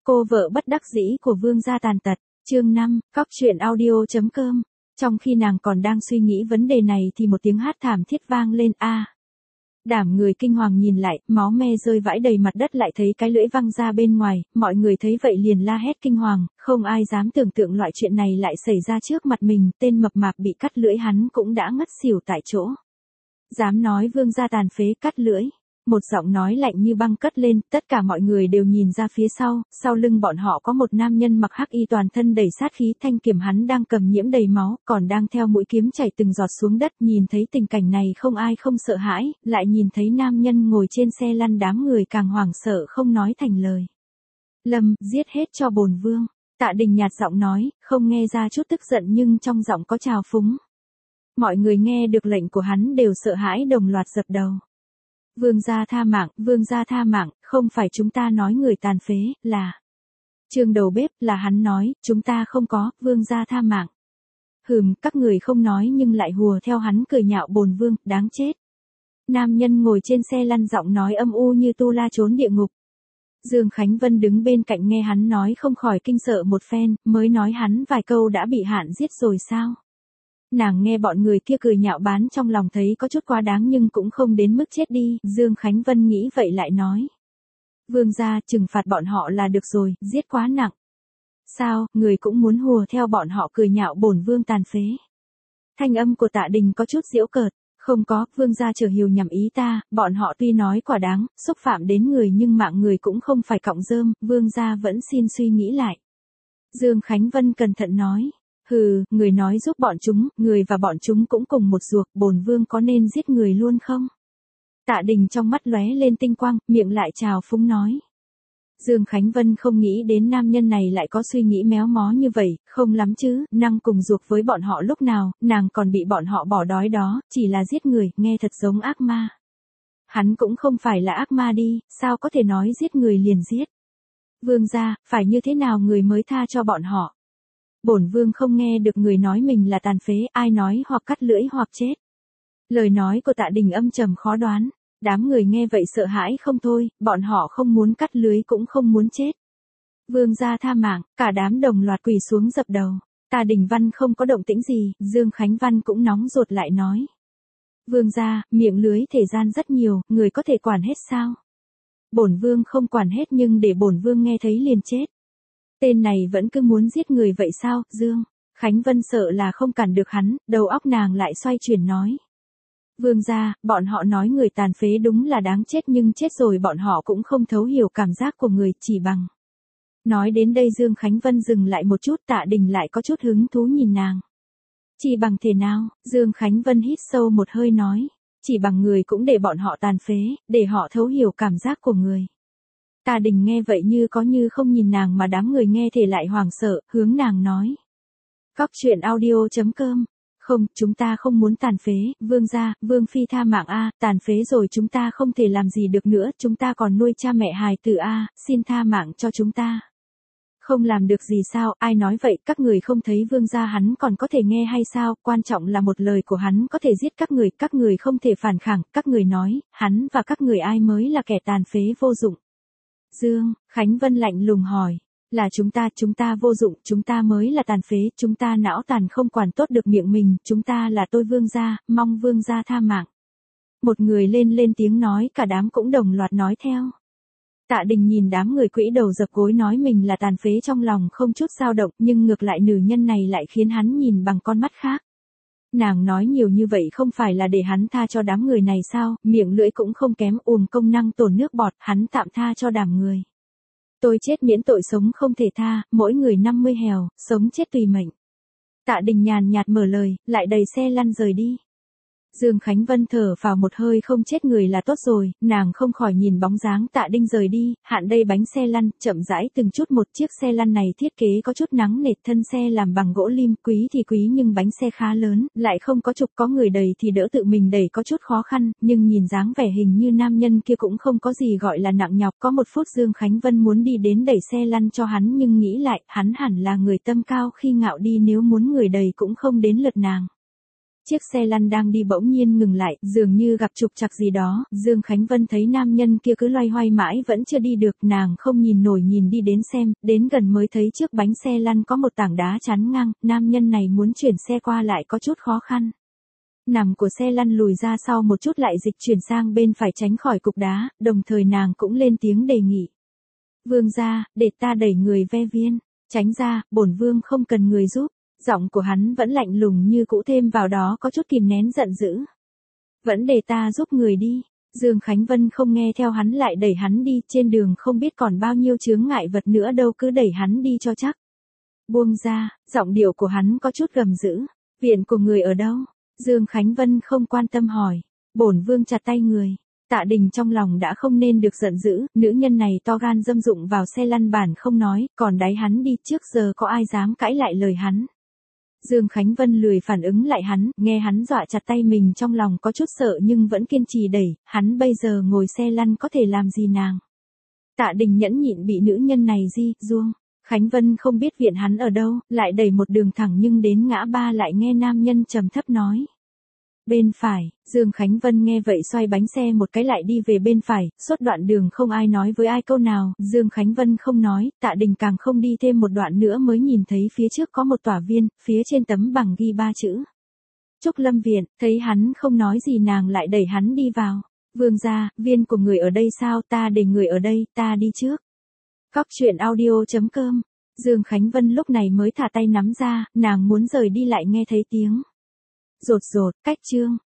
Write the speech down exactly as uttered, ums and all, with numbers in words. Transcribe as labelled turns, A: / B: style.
A: Cô vợ bất đắc dĩ của Vương gia tàn tật, chương năm, cóc truyện audio.com. Trong khi nàng còn đang suy nghĩ vấn đề này thì một tiếng hát thảm thiết vang lên a. À. Đảm người kinh hoàng nhìn lại, máu me rơi vãi đầy mặt đất lại thấy cái lưỡi văng ra bên ngoài, mọi người thấy vậy liền la hét kinh hoàng, không ai dám tưởng tượng loại chuyện này lại xảy ra trước mặt mình, tên mập mạp bị cắt lưỡi hắn cũng đã ngất xỉu tại chỗ. Dám nói Vương gia tàn phế cắt lưỡi. Một giọng nói lạnh như băng cất lên, tất cả mọi người đều nhìn ra phía sau, sau lưng bọn họ có một nam nhân mặc hắc y toàn thân đầy sát khí, thanh kiếm hắn đang cầm nhiễm đầy máu, còn đang theo mũi kiếm chảy từng giọt xuống đất, nhìn thấy tình cảnh này không ai không sợ hãi, lại nhìn thấy nam nhân ngồi trên xe lăn đám người càng hoảng sợ không nói thành lời. Lâm, giết hết cho bổn vương. Tạ Đình nhạt giọng nói, không nghe ra chút tức giận nhưng trong giọng có trào phúng. Mọi người nghe được lệnh của hắn đều sợ hãi đồng loạt dập đầu. Vương gia tha mạng, vương gia tha mạng, không phải chúng ta nói người tàn phế, là Trương đầu bếp, là hắn nói, chúng ta không có, vương gia tha mạng. Hừm, các người không nói nhưng lại hùa theo hắn cười nhạo bồn vương, đáng chết. Nam nhân ngồi trên xe lăn giọng nói âm u như tu la trốn địa ngục. Dương Khánh Vân đứng bên cạnh nghe hắn nói không khỏi kinh sợ một phen, mới nói hắn vài câu đã bị hạn giết rồi sao? Nàng nghe bọn người kia cười nhạo bán trong lòng thấy có chút quá đáng nhưng cũng không đến mức chết đi, Dương Khánh Vân nghĩ vậy lại nói. Vương gia trừng phạt bọn họ là được rồi, giết quá nặng. Sao, người cũng muốn hùa theo bọn họ cười nhạo bổn vương tàn phế. Thanh âm của Tạ Đình có chút giễu cợt, không có, vương gia chờ hiểu nhầm ý ta, bọn họ tuy nói quả đáng, xúc phạm đến người nhưng mạng người cũng không phải cọng rơm, vương gia vẫn xin suy nghĩ lại. Dương Khánh Vân cẩn thận nói. Hừ, người nói giúp bọn chúng, người và bọn chúng cũng cùng một ruột, bổn vương có nên giết người luôn không? Tạ Đình trong mắt lóe lên tinh quang, miệng lại trào phúng nói. Dương Khánh Vân không nghĩ đến nam nhân này lại có suy nghĩ méo mó như vậy, không lắm chứ, năng cùng ruột với bọn họ lúc nào, nàng còn bị bọn họ bỏ đói đó, chỉ là giết người, nghe thật giống ác ma. Hắn cũng không phải là ác ma đi, sao có thể nói giết người liền giết? Vương gia, phải như thế nào người mới tha cho bọn họ? Bổn vương không nghe được người nói mình là tàn phế, ai nói hoặc cắt lưỡi hoặc chết. Lời nói của Tạ Đình âm trầm khó đoán, đám người nghe vậy sợ hãi không thôi, bọn họ không muốn cắt lưới cũng không muốn chết. Vương gia tha mạng, cả đám đồng loạt quỳ xuống dập đầu. Tạ Đình Văn không có động tĩnh gì, Dương Khánh Văn cũng nóng ruột lại nói. Vương gia, miệng lưới thời gian rất nhiều, người có thể quản hết sao? Bổn vương không quản hết nhưng để bổn vương nghe thấy liền chết. Tên này vẫn cứ muốn giết người vậy sao, Dương? Khánh Vân sợ là không cản được hắn, đầu óc nàng lại xoay chuyển nói. Vương gia, bọn họ nói người tàn phế đúng là đáng chết nhưng chết rồi bọn họ cũng không thấu hiểu cảm giác của người, chỉ bằng. Nói đến đây Dương Khánh Vân dừng lại một chút, Tạ Đình lại có chút hứng thú nhìn nàng. Chỉ bằng thế nào, Dương Khánh Vân hít sâu một hơi nói. Chỉ bằng người cũng để bọn họ tàn phế, để họ thấu hiểu cảm giác của người. Tạ Đình nghe vậy như có như không nhìn nàng mà đám người nghe thì lại hoảng sợ, hướng nàng nói. Cóc truyện audio.com. Không, chúng ta không muốn tàn phế, vương gia, vương phi tha mạng a, tàn phế rồi chúng ta không thể làm gì được nữa, chúng ta còn nuôi cha mẹ hài tử a, xin tha mạng cho chúng ta. Không làm được gì sao, ai nói vậy, các người không thấy vương gia hắn còn có thể nghe hay sao, quan trọng là một lời của hắn có thể giết các người, các người không thể phản kháng, các người nói, hắn và các người ai mới là kẻ tàn phế vô dụng. Dương, Khánh Vân lạnh lùng hỏi, là chúng ta, chúng ta vô dụng, chúng ta mới là tàn phế, chúng ta não tàn không quản tốt được miệng mình, chúng ta là tôi vương gia, mong vương gia tha mạng. Một người lên lên tiếng nói, cả đám cũng đồng loạt nói theo. Tạ Đình nhìn đám người quỹ đầu dập gối nói mình là tàn phế trong lòng không chút dao động, nhưng ngược lại nữ nhân này lại khiến hắn nhìn bằng con mắt khác. Nàng nói nhiều như vậy không phải là để hắn tha cho đám người này sao, miệng lưỡi cũng không kém, uổng công năng tổn nước bọt, hắn tạm tha cho đám người. Tôi chết miễn tội, sống không thể tha, mỗi người năm mươi hèo, sống chết tùy mệnh. Tạ Đình nhàn nhạt mở lời, lại đẩy xe lăn rời đi. Dương Khánh Vân thở vào một hơi, không chết người là tốt rồi, nàng không khỏi nhìn bóng dáng Tạ Đình rời đi, hạn đây bánh xe lăn, chậm rãi từng chút một. Chiếc xe lăn này thiết kế có chút nắng nệt, thân xe làm bằng gỗ lim, quý thì quý nhưng bánh xe khá lớn, lại không có trục, có người đẩy thì đỡ tự mình đẩy có chút khó khăn, nhưng nhìn dáng vẻ hình như nam nhân kia cũng không có gì gọi là nặng nhọc. Có một phút Dương Khánh Vân muốn đi đến đẩy xe lăn cho hắn nhưng nghĩ lại, hắn hẳn là người tâm cao khi ngạo đi, nếu muốn người đẩy cũng không đến lượt nàng. Chiếc xe lăn đang đi bỗng nhiên ngừng lại, dường như gặp trục trặc gì đó, Dương Khánh Vân thấy nam nhân kia cứ loay hoay mãi vẫn chưa đi được, nàng không nhìn nổi nhìn đi đến xem, đến gần mới thấy trước bánh xe lăn có một tảng đá chắn ngang, nam nhân này muốn chuyển xe qua lại có chút khó khăn. Nằm của xe lăn lùi ra sau một chút lại dịch chuyển sang bên phải tránh khỏi cục đá, đồng thời nàng cũng lên tiếng đề nghị. Vương gia, để ta đẩy người ve viên, tránh ra, bổn vương không cần người giúp. Giọng của hắn vẫn lạnh lùng như cũ, thêm vào đó có chút kìm nén giận dữ. Vẫn để ta giúp người đi. Dương Khánh Vân không nghe theo hắn lại đẩy hắn đi, trên đường không biết còn bao nhiêu chướng ngại vật nữa đâu, cứ đẩy hắn đi cho chắc. Buông ra, giọng điệu của hắn có chút gầm dữ. Viện của người ở đâu? Dương Khánh Vân không quan tâm hỏi. Bổn vương chặt tay người. Tạ Đình trong lòng đã không nên được giận dữ, nữ nhân này to gan dâm dụng vào xe lăn bản không nói, còn đáy hắn đi, trước giờ có ai dám cãi lại lời hắn. Dương Khánh Vân lười phản ứng lại hắn, nghe hắn dọa chặt tay mình trong lòng có chút sợ nhưng vẫn kiên trì đẩy, hắn bây giờ ngồi xe lăn có thể làm gì nàng. Tạ Đình nhẫn nhịn bị nữ nhân này di, duông. Khánh Vân không biết viện hắn ở đâu, lại đẩy một đường thẳng nhưng đến ngã ba lại nghe nam nhân trầm thấp nói. Bên phải, Dương Khánh Vân nghe vậy xoay bánh xe một cái lại đi về bên phải, suốt đoạn đường không ai nói với ai câu nào, Dương Khánh Vân không nói, Tạ Đình càng không đi thêm một đoạn nữa mới nhìn thấy phía trước có một tòa viên, phía trên tấm bằng ghi ba chữ. Trúc Lâm Viện, thấy hắn không nói gì nàng lại đẩy hắn đi vào. Vương gia, viên của người ở đây sao, ta để người ở đây, ta đi trước. Cóc truyện audio chấm com. Dương Khánh Vân lúc này mới thả tay nắm ra, nàng muốn rời đi lại nghe thấy tiếng rột rột, cách chương.